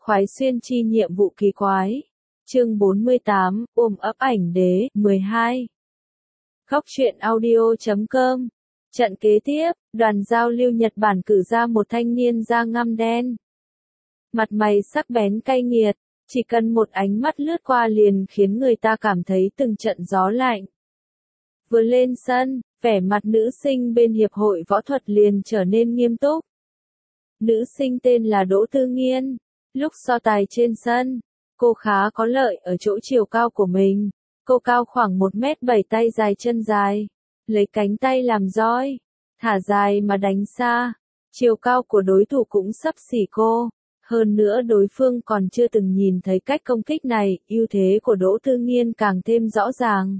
Khoái xuyên chi nhiệm vụ kỳ quái. Chương 48, ôm ấp ảnh đế, 12. Góc truyện audio.com. Trận kế tiếp, đoàn giao lưu Nhật Bản cử ra một thanh niên da ngăm đen. Mặt mày sắc bén cay nghiệt, chỉ cần một ánh mắt lướt qua liền khiến người ta cảm thấy từng trận gió lạnh. Vừa lên sân, vẻ mặt nữ sinh bên hiệp hội võ thuật liền trở nên nghiêm túc. Nữ sinh tên là Đỗ Tư Nghiên. Lúc so tài trên sân, cô khá có lợi ở chỗ chiều cao của mình. Cô cao khoảng 1m7, tay dài chân dài, lấy cánh tay làm roi, thả dài mà đánh xa. Chiều cao của đối thủ cũng xấp xỉ cô. Hơn nữa đối phương còn chưa từng nhìn thấy cách công kích này, ưu thế của Đỗ Tư Nghiên càng thêm rõ ràng.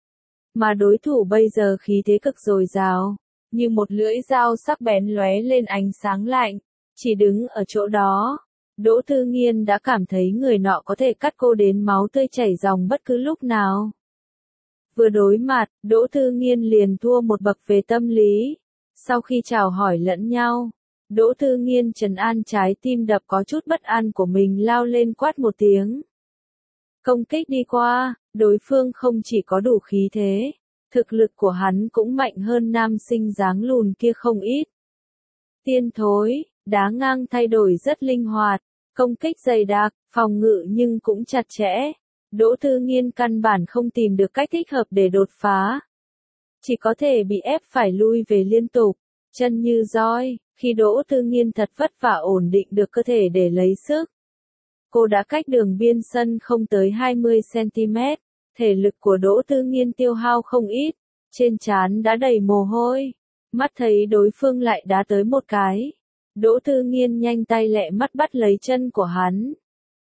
Mà đối thủ bây giờ khí thế cực dồi dào, như một lưỡi dao sắc bén lóe lên ánh sáng lạnh. Chỉ đứng ở chỗ đó, Đỗ Tư Nghiên đã cảm thấy người nọ có thể cắt cô đến máu tươi chảy ròng bất cứ lúc nào. Vừa đối mặt, Đỗ Tư Nghiên liền thua một bậc về tâm lý. Sau khi chào hỏi lẫn nhau, Đỗ Tư Nghiên trấn an trái tim đập có chút bất an của mình, lao lên quát một tiếng. Công kích đi qua, đối phương không chỉ có đủ khí thế, thực lực của hắn cũng mạnh hơn nam sinh dáng lùn kia không ít. Tiên thối, đá ngang thay đổi rất linh hoạt, công kích dày đặc, phòng ngự nhưng cũng chặt chẽ. Đỗ Tư Nghiên căn bản không tìm được cách thích hợp để đột phá. Chỉ có thể bị ép phải lui về liên tục, chân như roi, khi Đỗ Tư Nghiên thật vất vả ổn định được cơ thể để lấy sức. Cô đã cách đường biên sân không tới 20cm, thể lực của Đỗ Tư Nghiên tiêu hao không ít, trên trán đã đầy mồ hôi. Mắt thấy đối phương lại đá tới một cái, Đỗ Tư Nghiên nhanh tay lẹ mắt bắt lấy chân của hắn.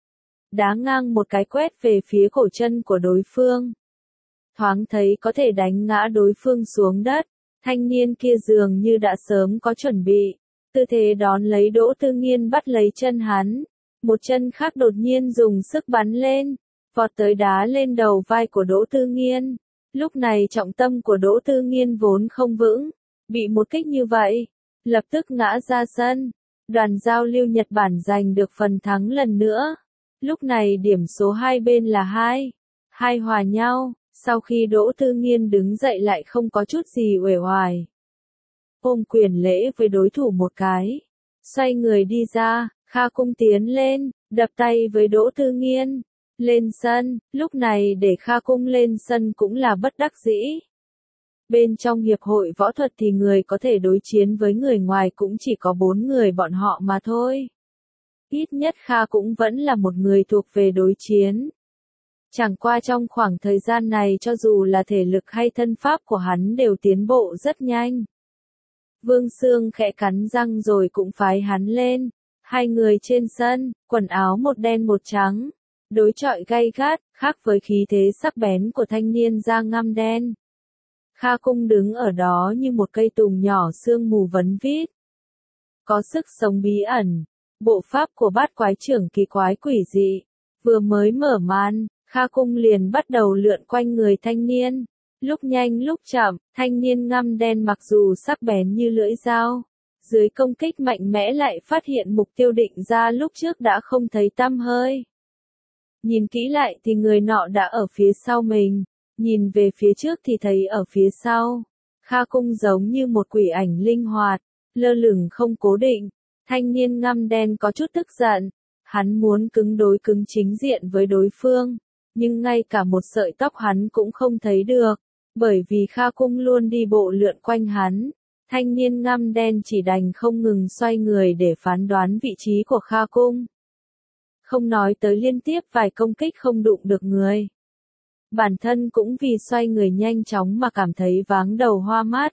Đá ngang một cái quét về phía cổ chân của đối phương. Thoáng thấy có thể đánh ngã đối phương xuống đất, thanh niên kia dường như đã sớm có chuẩn bị. Tư thế đón lấy Đỗ Tư Nghiên bắt lấy chân hắn. Một chân khác đột nhiên dùng sức bắn lên, vọt tới đá lên đầu vai của Đỗ Tư Nghiên. Lúc này trọng tâm của Đỗ Tư Nghiên vốn không vững, bị một kích như vậy, lập tức ngã ra sân. Đoàn giao lưu Nhật Bản giành được phần thắng lần nữa. Lúc này điểm số hai bên là 2 hòa nhau. Sau khi Đỗ Tư Nghiên đứng dậy lại không có chút gì uể oải. Ôm quyền lễ với đối thủ một cái, xoay người đi ra. Kha Cung tiến lên, đập tay với Đỗ Tư Nghiên. Lên sân, lúc này để Kha Cung lên sân cũng là bất đắc dĩ. Bên trong hiệp hội võ thuật thì người có thể đối chiến với người ngoài cũng chỉ có 4 người bọn họ mà thôi. Ít nhất Kha cũng vẫn là một người thuộc về đối chiến. Chẳng qua trong khoảng thời gian này cho dù là thể lực hay thân pháp của hắn đều tiến bộ rất nhanh. Vương Sương khẽ cắn răng rồi cũng phái hắn lên. Hai người trên sân, quần áo một đen một trắng, đối chọi gay gắt, khác với khí thế sắc bén của thanh niên da ngăm đen. Kha Cung đứng ở đó như một cây tùng nhỏ sương mù vấn vít. Có sức sống bí ẩn, bộ pháp của bát quái trưởng kỳ quái quỷ dị. Vừa mới mở màn, Kha Cung liền bắt đầu lượn quanh người thanh niên. Lúc nhanh lúc chậm, thanh niên ngăm đen mặc dù sắc bén như lưỡi dao, dưới công kích mạnh mẽ lại phát hiện mục tiêu định ra lúc trước đã không thấy tăm hơi. Nhìn kỹ lại thì người nọ đã ở phía sau mình, nhìn về phía trước thì thấy ở phía sau. Kha Cung giống như một quỷ ảnh linh hoạt, lơ lửng không cố định. Thanh niên ngăm đen có chút tức giận, hắn muốn cứng đối cứng chính diện với đối phương, nhưng ngay cả một sợi tóc hắn cũng không thấy được, bởi vì Kha Cung luôn đi bộ lượn quanh hắn. Thanh niên ngăm đen chỉ đành không ngừng xoay người để phán đoán vị trí của Kha Cung. Không nói tới liên tiếp vài công kích không đụng được người. Bản thân cũng vì xoay người nhanh chóng mà cảm thấy váng đầu hoa mắt.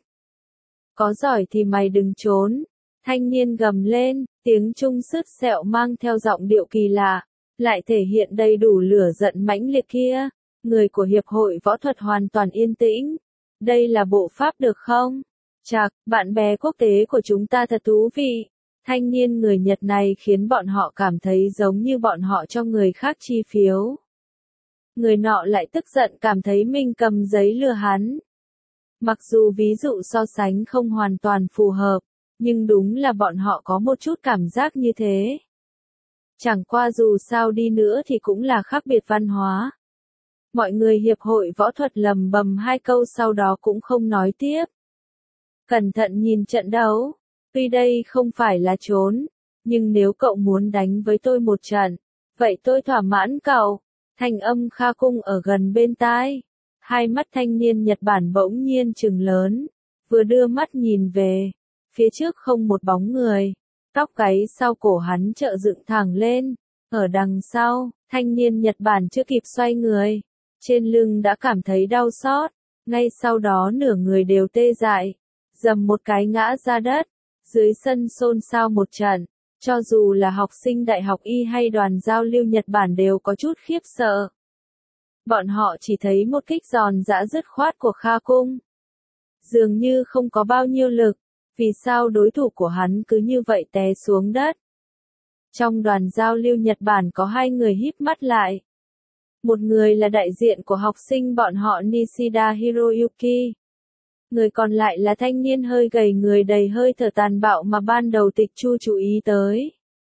Có giỏi thì mày đừng trốn. Thanh niên gầm lên, tiếng trung sứt sẹo mang theo giọng điệu kỳ lạ, lại thể hiện đầy đủ lửa giận mãnh liệt kia. Người của hiệp hội võ thuật hoàn toàn yên tĩnh. Đây là bộ pháp được không? Chạc, bạn bè quốc tế của chúng ta thật thú vị. Thanh niên người Nhật này khiến bọn họ cảm thấy giống như bọn họ cho người khác chi phiếu. Người nọ lại tức giận cảm thấy mình cầm giấy lừa hắn. Mặc dù ví dụ so sánh không hoàn toàn phù hợp, nhưng đúng là bọn họ có một chút cảm giác như thế. Chẳng qua dù sao đi nữa thì cũng là khác biệt văn hóa. Mọi người hiệp hội võ thuật lầm bầm hai câu sau đó cũng không nói tiếp. Cẩn thận nhìn trận đấu. Tuy đây không phải là trốn, nhưng nếu cậu muốn đánh với tôi một trận, vậy tôi thỏa mãn cậu. Thanh âm Kha Cung ở gần bên tai. Hai mắt thanh niên Nhật Bản bỗng nhiên trừng lớn, vừa đưa mắt nhìn về. Phía trước không một bóng người. Tóc gáy sau cổ hắn chợ dựng thẳng lên. Ở đằng sau, thanh niên Nhật Bản chưa kịp xoay người. Trên lưng đã cảm thấy đau xót. Ngay sau đó nửa người đều tê dại. Dầm một cái ngã ra đất. Dưới sân xôn xao một trận. Cho dù là học sinh đại học y hay đoàn giao lưu Nhật Bản đều có chút khiếp sợ. Bọn họ chỉ thấy một kích giòn giã dứt khoát của Kha Cung. Dường như không có bao nhiêu lực. Vì sao đối thủ của hắn cứ như vậy té xuống đất? Trong đoàn giao lưu Nhật Bản có hai người híp mắt lại. Một người là đại diện của học sinh bọn họ Nishida Hiroyuki. Người còn lại là thanh niên hơi gầy người đầy hơi thở tàn bạo mà ban đầu Tịch Chu chú ý tới.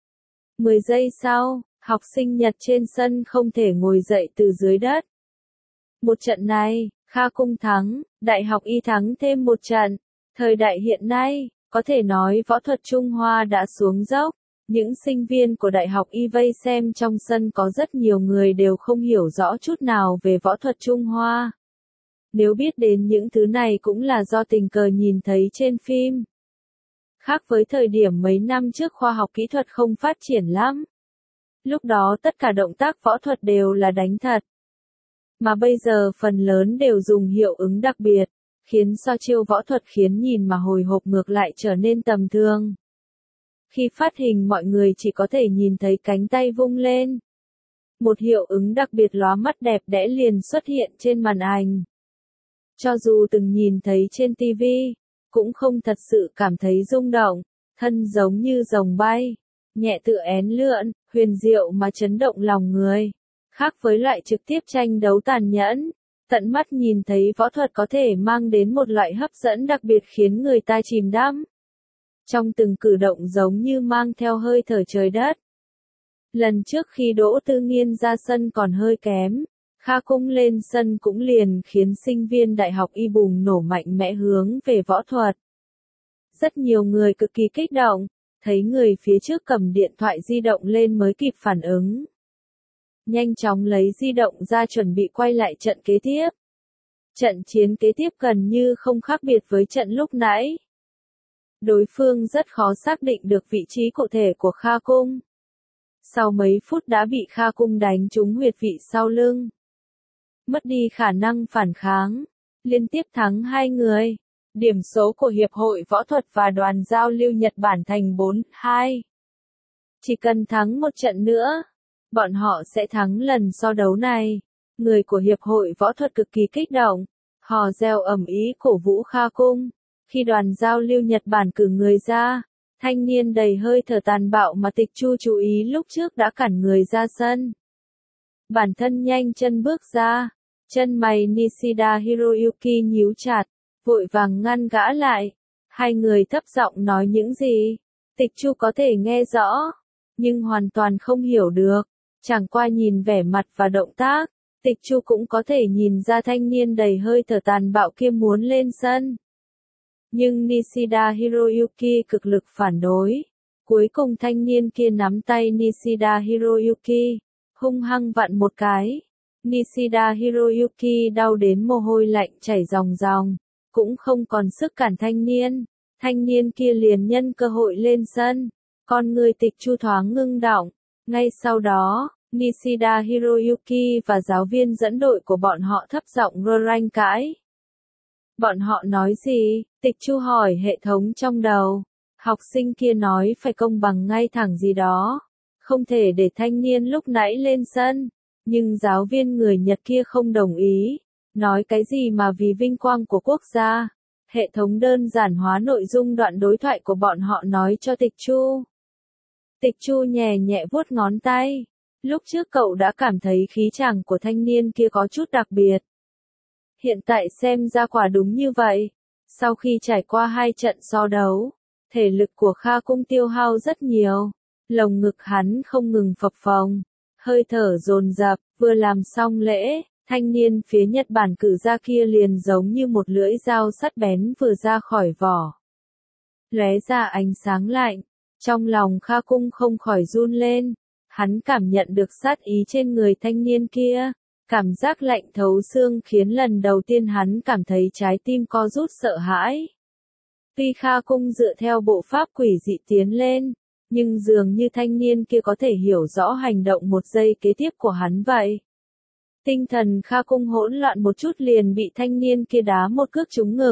10 giây sau, học sinh Nhật trên sân không thể ngồi dậy từ dưới đất. Một trận này, Kha Cung thắng, Đại học Y thắng thêm một trận. Thời đại hiện nay, có thể nói võ thuật Trung Hoa đã xuống dốc. Những sinh viên của Đại học Y vây xem trong sân có rất nhiều người đều không hiểu rõ chút nào về võ thuật Trung Hoa. Nếu biết đến những thứ này cũng là do tình cờ nhìn thấy trên phim. Khác với thời điểm mấy năm trước khoa học kỹ thuật không phát triển lắm. Lúc đó tất cả động tác võ thuật đều là đánh thật. Mà bây giờ phần lớn đều dùng hiệu ứng đặc biệt, khiến so chiêu võ thuật khiến nhìn mà hồi hộp ngược lại trở nên tầm thường. Khi phát hình mọi người chỉ có thể nhìn thấy cánh tay vung lên. Một hiệu ứng đặc biệt lóa mắt đẹp đẽ liền xuất hiện trên màn ảnh. Cho dù từng nhìn thấy trên TV, cũng không thật sự cảm thấy rung động, thân giống như rồng bay, nhẹ tựa én lượn, huyền diệu mà chấn động lòng người. Khác với loại trực tiếp tranh đấu tàn nhẫn, tận mắt nhìn thấy võ thuật có thể mang đến một loại hấp dẫn đặc biệt khiến người ta chìm đắm. Trong từng cử động giống như mang theo hơi thở trời đất. Lần trước khi Đỗ Tư Nghiên ra sân còn hơi kém, Kha Cung lên sân cũng liền khiến sinh viên đại học Y bùng nổ mạnh mẽ hướng về võ thuật. Rất nhiều người cực kỳ kích động, thấy người phía trước cầm điện thoại di động lên mới kịp phản ứng. Nhanh chóng lấy di động ra chuẩn bị quay lại trận kế tiếp. Trận chiến kế tiếp gần như không khác biệt với trận lúc nãy. Đối phương rất khó xác định được vị trí cụ thể của Kha Cung. Sau mấy phút đã bị Kha Cung đánh trúng huyệt vị sau lưng. Mất đi khả năng phản kháng, liên tiếp thắng hai người. Điểm số của Hiệp hội Võ thuật và Đoàn giao lưu Nhật Bản thành 4-2. Chỉ cần thắng một trận nữa, bọn họ sẽ thắng lần so đấu này. Người của Hiệp hội Võ thuật cực kỳ kích động, hò reo ầm ĩ cổ vũ Kha Cung. Khi đoàn giao lưu Nhật Bản cử người ra, thanh niên đầy hơi thở tàn bạo mà Tịch Chu chú ý lúc trước đã cản người ra sân. Bản thân nhanh chân bước ra, chân mày Nishida Hiroyuki nhíu chặt, vội vàng ngăn gã lại. Hai người thấp giọng nói những gì, Tịch Chu có thể nghe rõ, nhưng hoàn toàn không hiểu được. Chẳng qua nhìn vẻ mặt và động tác, Tịch Chu cũng có thể nhìn ra thanh niên đầy hơi thở tàn bạo kia muốn lên sân. Nhưng Nishida Hiroyuki cực lực phản đối. Cuối cùng thanh niên kia nắm tay Nishida Hiroyuki, hung hăng vặn một cái. Nishida Hiroyuki đau đến mồ hôi lạnh chảy ròng ròng, cũng không còn sức cản thanh niên. Thanh niên kia liền nhân cơ hội lên sân. Con người Tịch Chu thoáng ngưng động. Ngay sau đó, Nishida Hiroyuki và giáo viên dẫn đội của bọn họ thấp giọng ranh cãi. Bọn họ nói gì? Tịch Chu hỏi hệ thống trong đầu. Học sinh kia nói phải công bằng ngay thẳng gì đó. Không thể để thanh niên lúc nãy lên sân. Nhưng giáo viên người Nhật kia không đồng ý. Nói cái gì mà vì vinh quang của quốc gia. Hệ thống đơn giản hóa nội dung đoạn đối thoại của bọn họ nói cho Tịch Chu. Tịch Chu nhẹ nhẹ vuốt ngón tay. Lúc trước cậu đã cảm thấy khí chàng của thanh niên kia có chút đặc biệt. Hiện tại xem ra quả đúng như vậy. Sau khi trải qua hai trận so đấu, thể lực của Kha Cung tiêu hao rất nhiều. Lồng ngực hắn không ngừng phập phồng, hơi thở dồn dập, vừa làm xong lễ, thanh niên phía Nhật Bản cử ra kia liền giống như một lưỡi dao sắt bén vừa ra khỏi vỏ. Lóe ra ánh sáng lạnh, trong lòng Kha Cung không khỏi run lên, hắn cảm nhận được sát ý trên người thanh niên kia, cảm giác lạnh thấu xương khiến lần đầu tiên hắn cảm thấy trái tim co rút sợ hãi. Tuy Kha Cung dựa theo bộ pháp quỷ dị tiến lên, nhưng dường như thanh niên kia có thể hiểu rõ hành động một giây kế tiếp của hắn vậy. Tinh thần Kha Cung hỗn loạn một chút liền bị thanh niên kia đá một cước trúng ngực.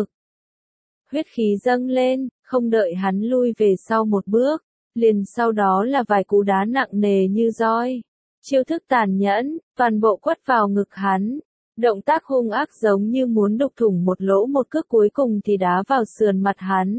Huyết khí dâng lên, không đợi hắn lui về sau một bước, liền sau đó là vài cú đá nặng nề như roi. Chiêu thức tàn nhẫn, toàn bộ quất vào ngực hắn. Động tác hung ác giống như muốn đục thủng một lỗ, một cước cuối cùng thì đá vào sườn mặt hắn.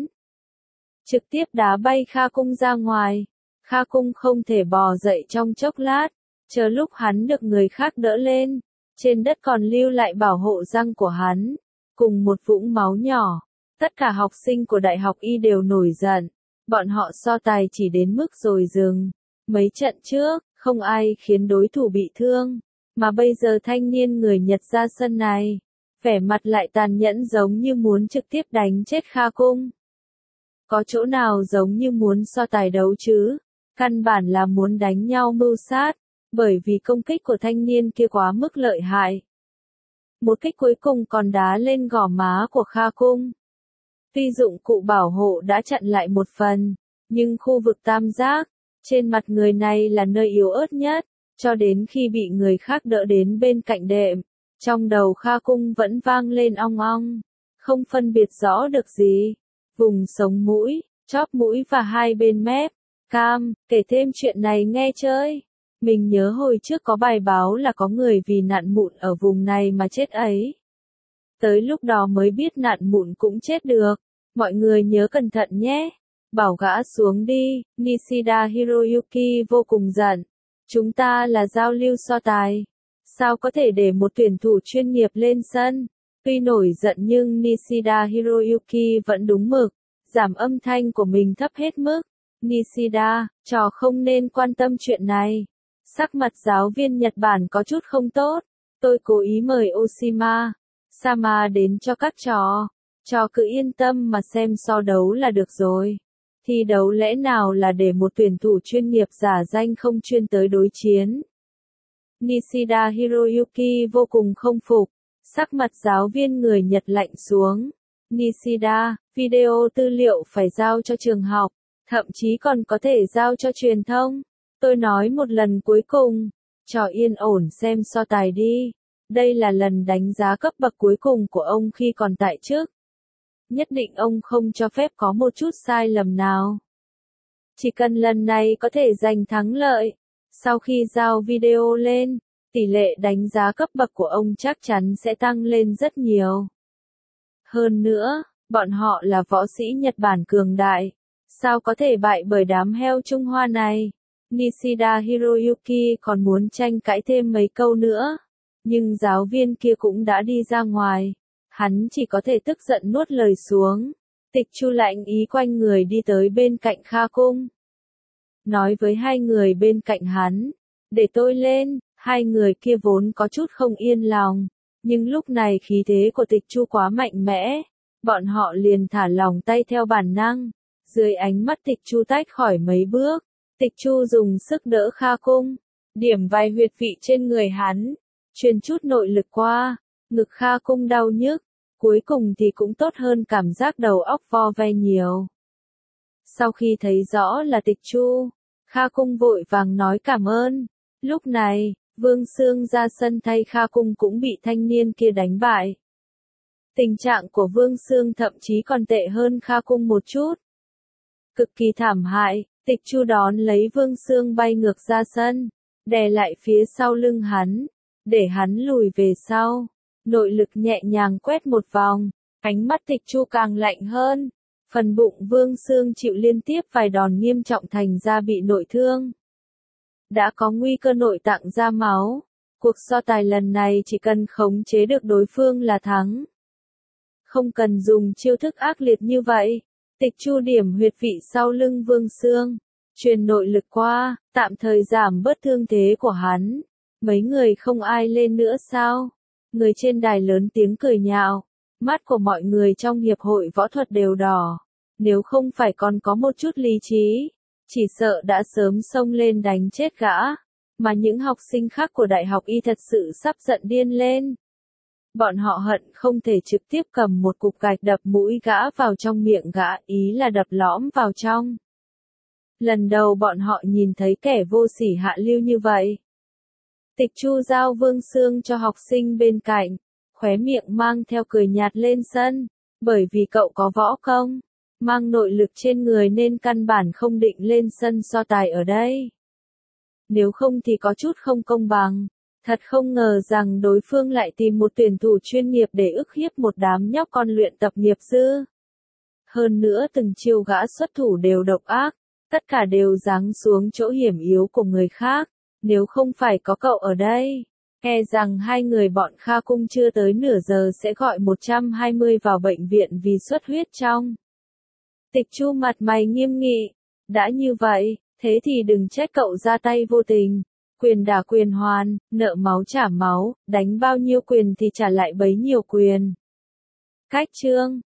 Trực tiếp đá bay Kha Cung ra ngoài. Kha Cung không thể bò dậy trong chốc lát, chờ lúc hắn được người khác đỡ lên, trên đất còn lưu lại bảo hộ răng của hắn, cùng một vũng máu nhỏ. Tất cả học sinh của Đại học Y đều nổi giận, bọn họ so tài chỉ đến mức rồi dừng. Mấy trận trước, không ai khiến đối thủ bị thương, mà bây giờ thanh niên người Nhật ra sân này, vẻ mặt lại tàn nhẫn giống như muốn trực tiếp đánh chết Kha Cung. Có chỗ nào giống như muốn so tài đấu chứ? Căn bản là muốn đánh nhau mưu sát, bởi vì công kích của thanh niên kia quá mức lợi hại. Một kích cuối cùng còn đá lên gò má của Kha Cung. Tuy dụng cụ bảo hộ đã chặn lại một phần, nhưng khu vực tam giác, trên mặt người này là nơi yếu ớt nhất, cho đến khi bị người khác đỡ đến bên cạnh đệm, trong đầu Kha Cung vẫn vang lên ong ong, không phân biệt rõ được gì. Vùng sống mũi, chóp mũi và hai bên mép, cam, kể thêm chuyện này nghe chơi. Mình nhớ hồi trước có bài báo là có người vì nạn mụn ở vùng này mà chết ấy. Tới lúc đó mới biết nạn mụn cũng chết được. Mọi người nhớ cẩn thận nhé. Bảo gã xuống đi, Nishida Hiroyuki vô cùng giận. Chúng ta là giao lưu so tài. Sao có thể để một tuyển thủ chuyên nghiệp lên sân? Tuy nổi giận nhưng Nishida Hiroyuki vẫn đúng mực, giảm âm thanh của mình thấp hết mức. Nishida, trò không nên quan tâm chuyện này. Sắc mặt giáo viên Nhật Bản có chút không tốt. Tôi cố ý mời Oshima Sama đến cho các trò. Trò cứ yên tâm mà xem so đấu là được rồi. Thi đấu lẽ nào là để một tuyển thủ chuyên nghiệp giả danh không chuyên tới đối chiến. Nishida Hiroyuki vô cùng không phục. Sắc mặt giáo viên người Nhật lạnh xuống. Nishida, video tư liệu phải giao cho trường học, thậm chí còn có thể giao cho truyền thông. Tôi nói một lần cuối cùng, trò yên ổn xem so tài đi. Đây là lần đánh giá cấp bậc cuối cùng của ông khi còn tại chức. Nhất định ông không cho phép có một chút sai lầm nào. Chỉ cần lần này có thể giành thắng lợi, sau khi giao video lên, tỷ lệ đánh giá cấp bậc của ông chắc chắn sẽ tăng lên rất nhiều. Hơn nữa, bọn họ là võ sĩ Nhật Bản cường đại, sao có thể bại bởi đám heo Trung Hoa này. Nishida Hiroyuki còn muốn tranh cãi thêm mấy câu nữa, nhưng giáo viên kia cũng đã đi ra ngoài, hắn chỉ có thể tức giận nuốt lời xuống. Tịch Chu lạnh ý quanh người đi tới bên cạnh Kha Cung, nói với hai người bên cạnh hắn, để tôi lên. Hai người kia vốn có chút không yên lòng, nhưng lúc này khí thế của Tịch Chu quá mạnh mẽ, bọn họ liền thả lỏng tay theo bản năng. Dưới ánh mắt Tịch Chu tách khỏi mấy bước, Tịch Chu dùng sức đỡ Kha Cung, điểm vài huyệt vị trên người hắn, truyền chút nội lực qua, ngực Kha Cung đau nhức, cuối cùng thì cũng tốt hơn, cảm giác đầu óc vo ve nhiều. Sau khi thấy rõ là Tịch Chu, Kha Cung vội vàng nói cảm ơn. Lúc này, Vương Xương ra sân thay Kha Cung cũng bị thanh niên kia đánh bại. Tình trạng của Vương Xương thậm chí còn tệ hơn Kha Cung một chút. Cực kỳ thảm hại, Tịch Chu đón lấy Vương Xương bay ngược ra sân, đè lại phía sau lưng hắn, để hắn lùi về sau. Nội lực nhẹ nhàng quét một vòng, ánh mắt Tịch Chu càng lạnh hơn. Phần bụng Vương Xương chịu liên tiếp vài đòn nghiêm trọng thành ra bị nội thương. Đã có nguy cơ nội tạng ra máu. Cuộc so tài lần này chỉ cần khống chế được đối phương là thắng. Không cần dùng chiêu thức ác liệt như vậy. Tịch Chu điểm huyệt vị sau lưng Vương Xương. truyền nội lực qua, tạm thời giảm bớt thương thế của hắn. Mấy người không ai lên nữa sao? Người trên đài lớn tiếng cười nhạo. Mắt của mọi người trong hiệp hội võ thuật đều đỏ. Nếu không phải còn có một chút lý trí, chỉ sợ đã sớm xông lên đánh chết gã. Mà những học sinh khác của đại học y thật sự sắp giận điên lên. Bọn họ hận không thể trực tiếp cầm một cục gạch đập mũi gã vào trong miệng gã, ý là đập lõm vào trong. Lần đầu bọn họ nhìn thấy kẻ vô sỉ hạ lưu như vậy. Tịch Chu giao vương xương cho học sinh bên cạnh, khóe miệng mang theo cười nhạt lên sân, bởi vì cậu có võ công, mang nội lực trên người nên căn bản không định lên sân so tài ở đây. Nếu không thì có chút không công bằng. Thật không ngờ rằng đối phương lại tìm một tuyển thủ chuyên nghiệp để ức hiếp một đám nhóc con luyện tập nghiệp dư. Hơn nữa từng chiêu gã xuất thủ đều độc ác, tất cả đều giáng xuống chỗ hiểm yếu của người khác. Nếu không phải có cậu ở đây, e rằng hai người bọn Kha Cung chưa tới nửa giờ sẽ gọi 120 vào bệnh viện vì xuất huyết trong. Tịch Chu mặt mày nghiêm nghị, đã như vậy, thế thì đừng trách cậu ra tay vô tình. Quyền đả quyền hoàn, nợ máu trả máu, đánh bao nhiêu quyền thì trả lại bấy nhiêu quyền. Cách chương